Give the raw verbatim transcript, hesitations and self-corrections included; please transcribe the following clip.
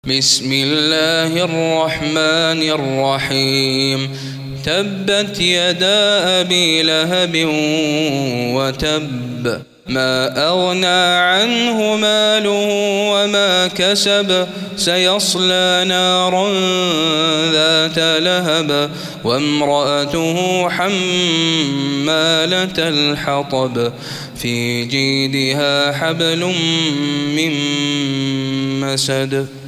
بسم الله الرحمن الرحيم تبت يدا أبي لهب وتب ما أغنى عنه ماله وما كسب سيصلى نارا ذات لهب وامرأته حمالة الحطب في جيدها حبل من مسد